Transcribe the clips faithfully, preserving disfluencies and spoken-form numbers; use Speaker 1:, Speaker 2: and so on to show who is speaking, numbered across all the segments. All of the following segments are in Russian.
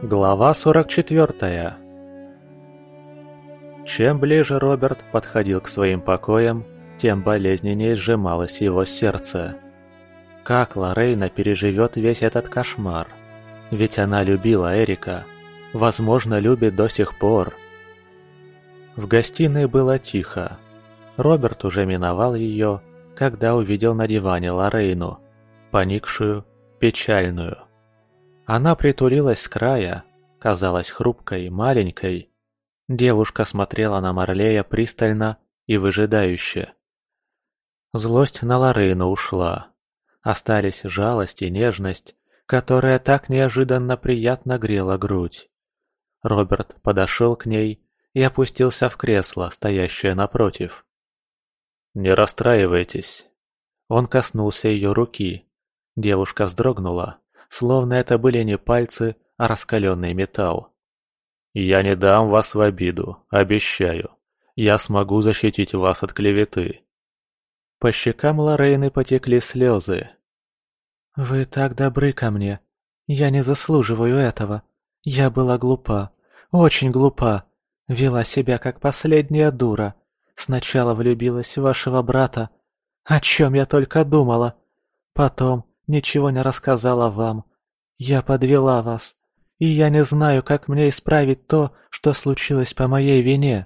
Speaker 1: Глава сорок четвёртая. Чем ближе Роберт подходил к своим покоям, тем болезненнее сжималось его сердце. Как Лорейна переживет весь этот кошмар? Ведь она любила Эрика. Возможно, любит до сих пор. В гостиной было тихо. Роберт уже миновал ее, когда увидел на диване Лорейну, поникшую, печальную. Она притулилась с края, казалась хрупкой, маленькой. Девушка смотрела на Марлея пристально и выжидающе. Злость на Лорейну ушла. Остались жалость и нежность, которая так неожиданно приятно грела грудь. Роберт подошел к ней и опустился в кресло, стоящее напротив. «Не расстраивайтесь». Он коснулся ее руки. Девушка вздрогнула, словно это были не пальцы, а раскаленный металл. «Я не дам вас в обиду, обещаю. Я смогу защитить вас от клеветы». По щекам Лорейны потекли слезы. «Вы так добры ко мне. Я не заслуживаю этого. Я была глупа, очень глупа. Вела себя как последняя дура. Сначала влюбилась в вашего брата. О чем я только думала. Потом ничего не рассказала вам. Я подвела вас. И я не знаю, как мне исправить то, что случилось по моей вине».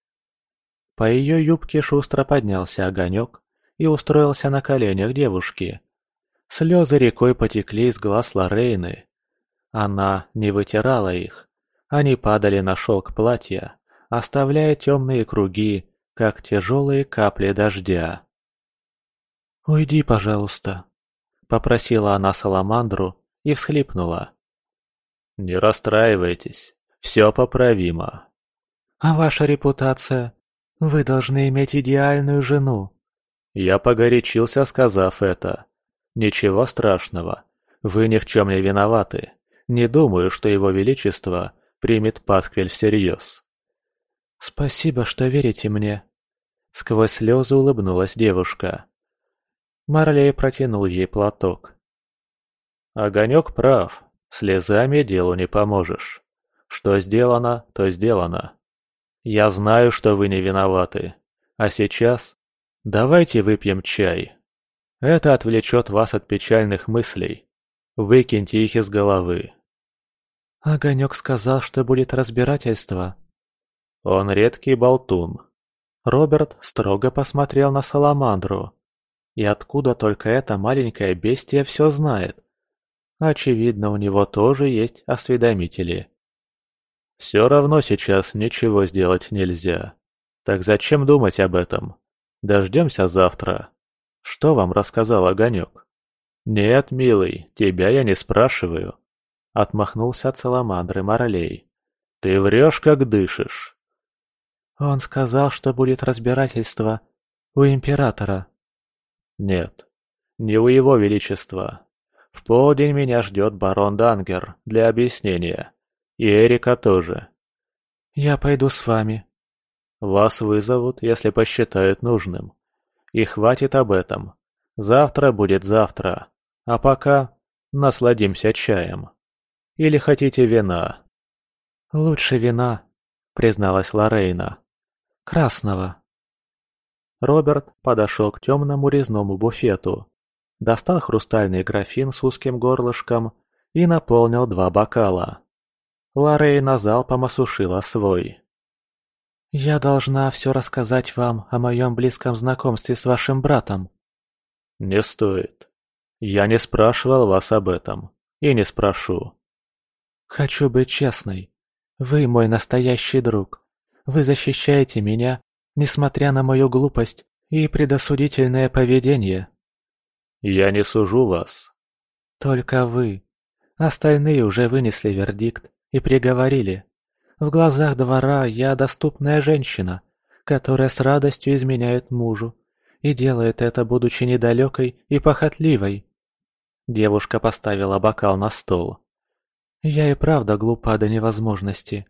Speaker 1: По ее юбке шустро поднялся огонек и устроился на коленях девушки. Слезы рекой потекли из глаз Лорейны. Она не вытирала их. Они падали на шелк платья, оставляя темные круги, как тяжелые капли дождя. «Уйди, пожалуйста», — попросила она Саламандру и всхлипнула. «Не расстраивайтесь, все поправимо». «А ваша репутация? Вы должны иметь идеальную жену». Я погорячился, сказав это. «Ничего страшного, вы ни в чем не виноваты. Не думаю, что его величество примет пасквиль всерьез». «Спасибо, что верите мне». Сквозь слезы улыбнулась девушка. Марлей протянул ей платок. «Огонек прав. Слезами делу не поможешь. Что сделано, то сделано. Я знаю, что вы не виноваты. А сейчас давайте выпьем чай. Это отвлечет вас от печальных мыслей. Выкиньте их из головы». Огонек сказал, что будет разбирательство. Он редкий болтун. Роберт строго посмотрел на Саламандру. И откуда только эта маленькая бестия все знает? Очевидно, у него тоже есть осведомители. Все равно сейчас ничего сделать нельзя. Так зачем думать об этом? Дождемся завтра. Что вам рассказал Огонек? Нет, милый, тебя я не спрашиваю. Отмахнулся от Саламандры Марлей. Ты врешь, как дышишь. Он сказал, что будет разбирательство у императора. Нет, не у его величества. В полдень меня ждет барон Дангер для объяснения. И Эрика тоже. Я пойду с вами. Вас вызовут, если посчитают нужным. И хватит об этом. Завтра будет завтра. А пока насладимся чаем. Или хотите вина? Лучше вина, призналась Лорейна. Красного. Роберт подошел к темному резному буфету, достал хрустальный графин с узким горлышком и наполнил два бокала. Лорейна залпом осушила свой. «Я должна все рассказать вам о моем близком знакомстве с вашим братом». «Не стоит. Я не спрашивал вас об этом. И не спрошу». «Хочу быть честной. Вы мой настоящий друг. Вы защищаете меня, несмотря на мою глупость и предосудительное поведение». «Я не сужу вас». «Только вы. Остальные уже вынесли вердикт и приговорили. В глазах двора я доступная женщина, которая с радостью изменяет мужу и делает это, будучи недалекой и похотливой». Девушка поставила бокал на стол. «Я и правда глупа до невозможности».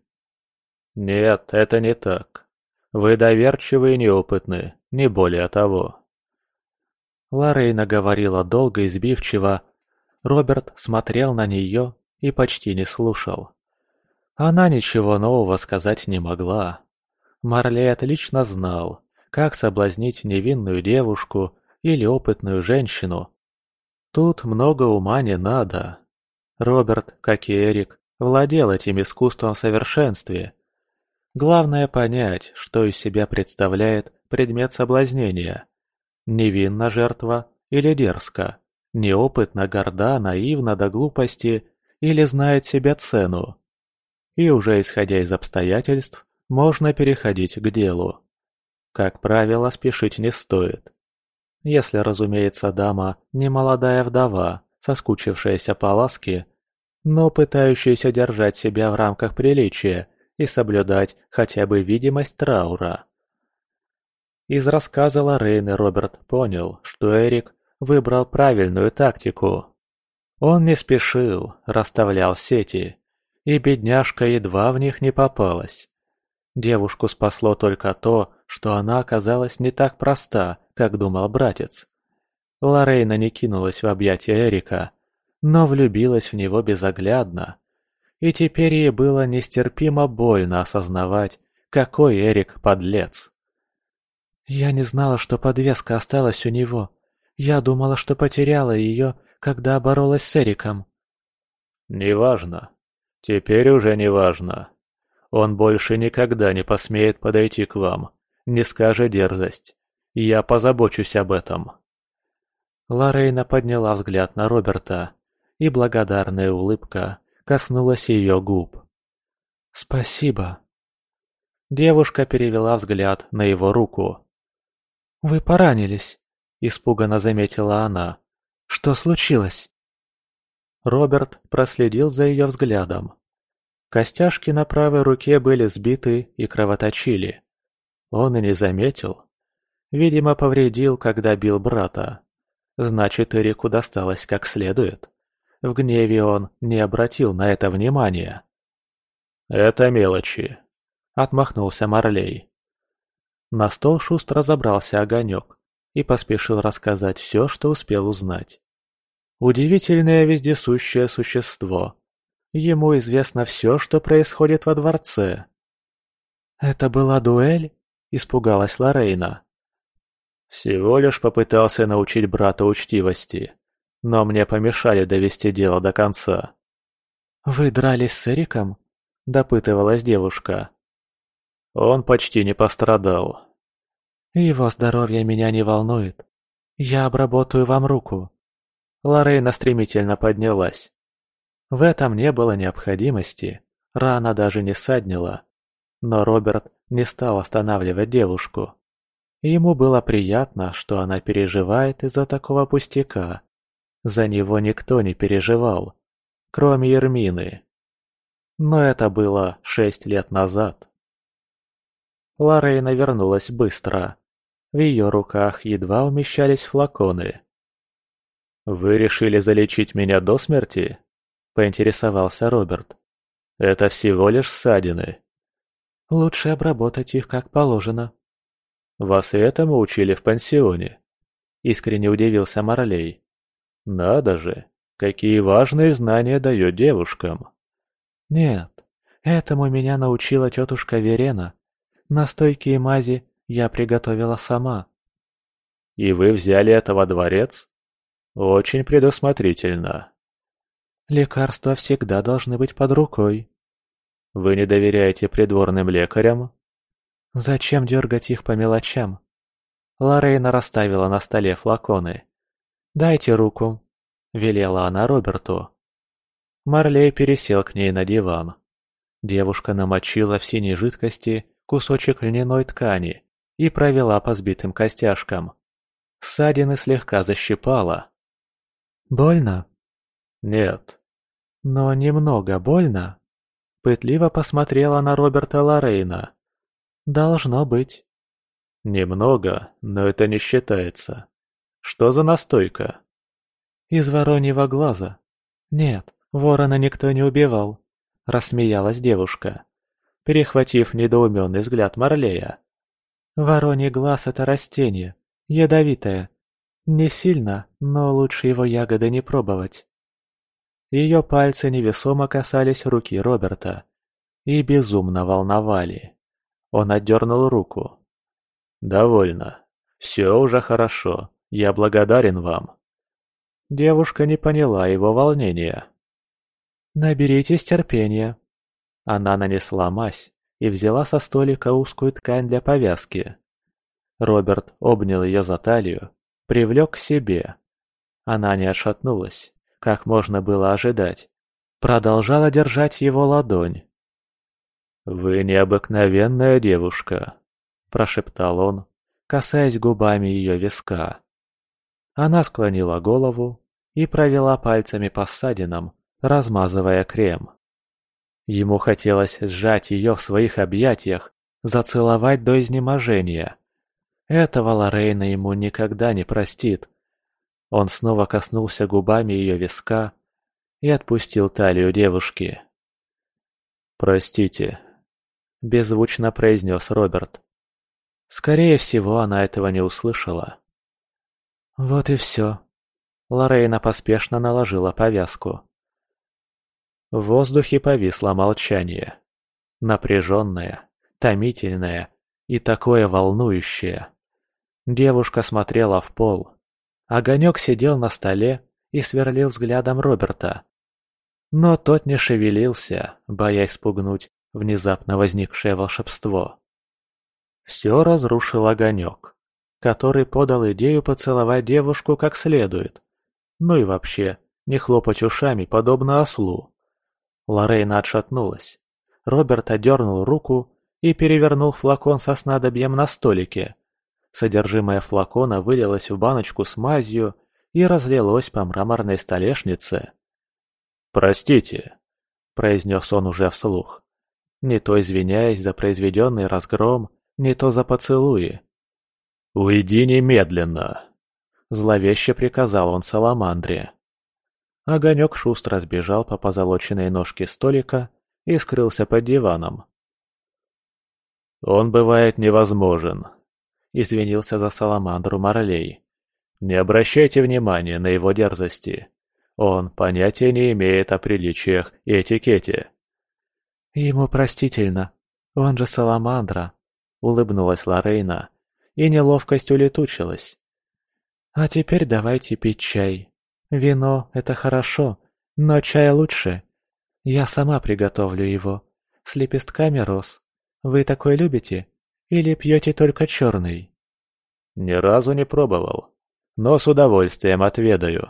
Speaker 1: «Нет, это не так. Вы доверчивы и неопытны, не более того». Лорейна говорила долго и сбивчиво. Роберт смотрел на нее и почти не слушал. Она ничего нового сказать не могла. Марлей отлично знал, как соблазнить невинную девушку или опытную женщину. Тут много ума не надо. Роберт, как и Эрик, владел этим искусством в совершенстве. Главное понять, что из себя представляет предмет соблазнения. Невинна жертва или дерзко, неопытна, горда, наивна до глупости или знает себе цену. И уже исходя из обстоятельств, можно переходить к делу. Как правило, спешить не стоит. Если, разумеется, дама не молодая вдова, соскучившаяся по ласке, но пытающаяся держать себя в рамках приличия и соблюдать хотя бы видимость траура. Из рассказа Лоррейны Роберт понял, что Эрик выбрал правильную тактику. Он не спешил, расставлял сети, и бедняжка едва в них не попалась. Девушку спасло только то, что она оказалась не так проста, как думал братец. Лоррейна не кинулась в объятия Эрика, но влюбилась в него безоглядно. И теперь ей было нестерпимо больно осознавать, какой Эрик подлец. «Я не знала, что подвеска осталась у него. Я думала, что потеряла ее, когда боролась с Эриком». «Неважно. Теперь уже неважно. Он больше никогда не посмеет подойти к вам, не скажет дерзость. Я позабочусь об этом». Лоррейна подняла взгляд на Роберта, и благодарная улыбка коснулась ее губ. «Спасибо». Девушка перевела взгляд на его руку. «Вы поранились», – испуганно заметила она. «Что случилось?» Роберт проследил за ее взглядом. Костяшки на правой руке были сбиты и кровоточили. Он и не заметил. Видимо, повредил, когда бил брата. Значит, Эрику досталось как следует. В гневе он не обратил на это внимания. «Это мелочи», — отмахнулся Марлей. На стол шустро забрался Огонек и поспешил рассказать все, что успел узнать. Удивительное вездесущее существо. Ему известно все, что происходит во дворце. «Это была дуэль?» – испугалась Лоррейна. «Всего лишь попытался научить брата учтивости, но мне помешали довести дело до конца». «Вы дрались с Эриком?» – допытывалась девушка. «Он почти не пострадал». «Его здоровье меня не волнует. Я обработаю вам руку». Лоррейна стремительно поднялась. В этом не было необходимости, рана даже не ссаднила. Но Роберт не стал останавливать девушку. Ему было приятно, что она переживает из-за такого пустяка. За него никто не переживал, кроме Ермины. Но это было шесть лет назад. Лоррейна вернулась быстро. В ее руках едва умещались флаконы. «Вы решили залечить меня до смерти?» – поинтересовался Роберт. «Это всего лишь ссадины». «Лучше обработать их как положено». «Вас и этому учили в пансионе?» – искренне удивился Марлей. «Надо же, какие важные знания дает девушкам». «Нет, этому меня научила тетушка Верена. Настойки и мази я приготовила сама». «И вы взяли это во дворец? Очень предусмотрительно». «Лекарства всегда должны быть под рукой». «Вы не доверяете придворным лекарям?» «Зачем дергать их по мелочам?» Лоррейна расставила на столе флаконы. «Дайте руку», — велела она Роберту. Марлей пересел к ней на диван. Девушка намочила в синей жидкости кусочек льняной ткани и провела по сбитым костяшкам. Ссадины слегка защипала. «Больно?» «Нет». «Но немного больно?» Пытливо посмотрела на Роберта Лоррейна. «Должно быть». «Немного, но это не считается. Что за настойка?» «Из вороньего глаза». «Нет, ворона никто не убивал», — рассмеялась девушка, перехватив недоуменный взгляд Марлея. «Вороний глаз — это растение, ядовитое. Не сильно, но лучше его ягоды не пробовать». Ее пальцы невесомо касались руки Роберта. и безумно волновали. Он отдернул руку. «Довольно. Все уже хорошо. Я благодарен вам». Девушка не поняла его волнения. «Наберитесь терпения». Она нанесла мазь и взяла со столика узкую ткань для повязки. Роберт обнял ее за талию, привлек к себе. Она не отшатнулась, как можно было ожидать. Продолжала держать его ладонь. «Вы необыкновенная девушка», – прошептал он, касаясь губами ее виска. Она склонила голову и провела пальцами по ссадинам, размазывая крем. Ему хотелось сжать ее в своих объятиях, зацеловать до изнеможения. Этого Лорейна ему никогда не простит. Он снова коснулся губами ее виска и отпустил талию девушки. «Простите», – беззвучно произнес Роберт. Скорее всего, она этого не услышала. «Вот и все». Лорейна поспешно наложила повязку. В воздухе повисло молчание. Напряженное, томительное и такое волнующее. Девушка смотрела в пол. Огонек сидел на столе и сверлил взглядом Роберта. Но тот не шевелился, боясь спугнуть внезапно возникшее волшебство. Все разрушил огонек, который подал идею поцеловать девушку как следует. Ну и вообще, не хлопать ушами, подобно ослу. Лорейна отшатнулась. Роберт отдернул руку и перевернул флакон со снадобьем на столике. Содержимое флакона вылилось в баночку с мазью и разлилось по мраморной столешнице. «Простите», – произнес он уже вслух, не то извиняясь за произведенный разгром, не то за поцелуи. «Уйди немедленно!» – зловеще приказал он Саламандре. Огонек шустро сбежал по позолоченной ножке столика и скрылся под диваном. «Он бывает невозможен», – извинился за Саламандру Марлей. «Не обращайте внимания на его дерзости. Он понятия не имеет о приличиях и этикете». «Ему простительно. Он же Саламандра», – улыбнулась Лорейна, и неловкость улетучилась. «А теперь давайте пить чай. Вино – это хорошо, но чай лучше. Я сама приготовлю его, с лепестками роз. Вы такой любите? Или пьете только черный?» «Ни разу не пробовал, но с удовольствием отведаю».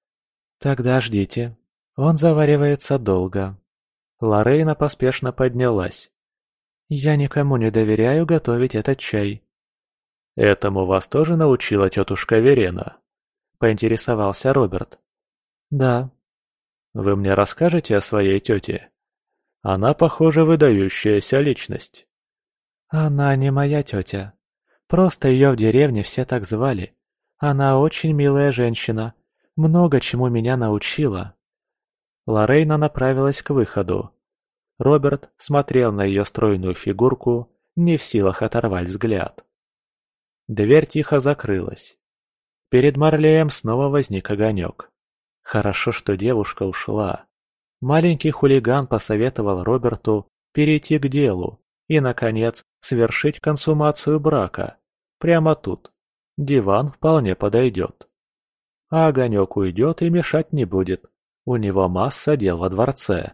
Speaker 1: «Тогда ждите. Он заваривается долго». Лорейна поспешно поднялась. «Я никому не доверяю готовить этот чай». «Этому вас тоже научила тетушка Верена?» – поинтересовался Роберт. «Да». «Вы мне расскажете о своей тете? Она, похоже, выдающаяся личность». «Она не моя тетя. Просто ее в деревне все так звали. Она очень милая женщина, много чему меня научила». Лорейна направилась к выходу. Роберт смотрел на ее стройную фигурку, не в силах оторвать взгляд. Дверь тихо закрылась. Перед Марлеем снова возник огонек. Хорошо, что девушка ушла. Маленький хулиган посоветовал Роберту перейти к делу и, наконец, совершить консумацию брака. Прямо тут. Диван вполне подойдет. А огонек уйдет и мешать не будет. У него масса дел во дворце.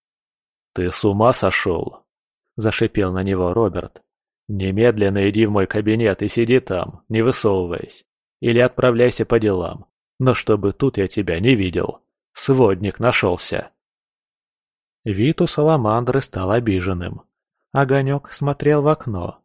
Speaker 1: «Ты с ума сошел?» – зашипел на него Роберт. «Немедленно иди в мой кабинет и сиди там, не высовываясь. Или отправляйся по делам. Но чтобы тут я тебя не видел. Сводник нашелся». Вид у Саламандры стал обиженным. Огонек смотрел в окно.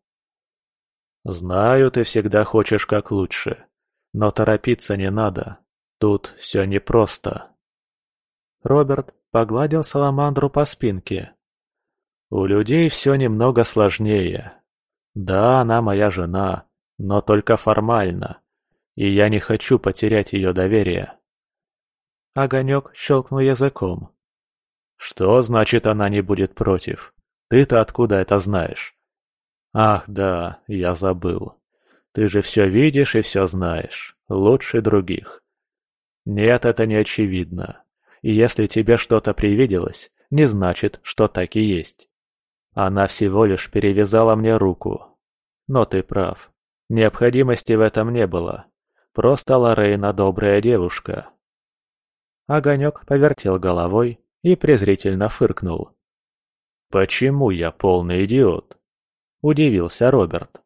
Speaker 1: «Знаю, ты всегда хочешь как лучше. Но торопиться не надо. Тут все непросто». Роберт погладил Саламандру по спинке. «У людей все немного сложнее. Да, она моя жена, но только формально, и я не хочу потерять ее доверие». Огонек щелкнул языком. «Что значит, она не будет против? Ты-то откуда это знаешь?» «Ах, да, я забыл. Ты же все видишь и все знаешь, лучше других». «Нет, это не очевидно. И если тебе что-то привиделось, не значит, что так и есть. Она всего лишь перевязала мне руку. Но ты прав. Необходимости в этом не было. Просто Лорейна добрая девушка». Огонек повертел головой и презрительно фыркнул. «Почему я полный идиот?» – удивился Роберт.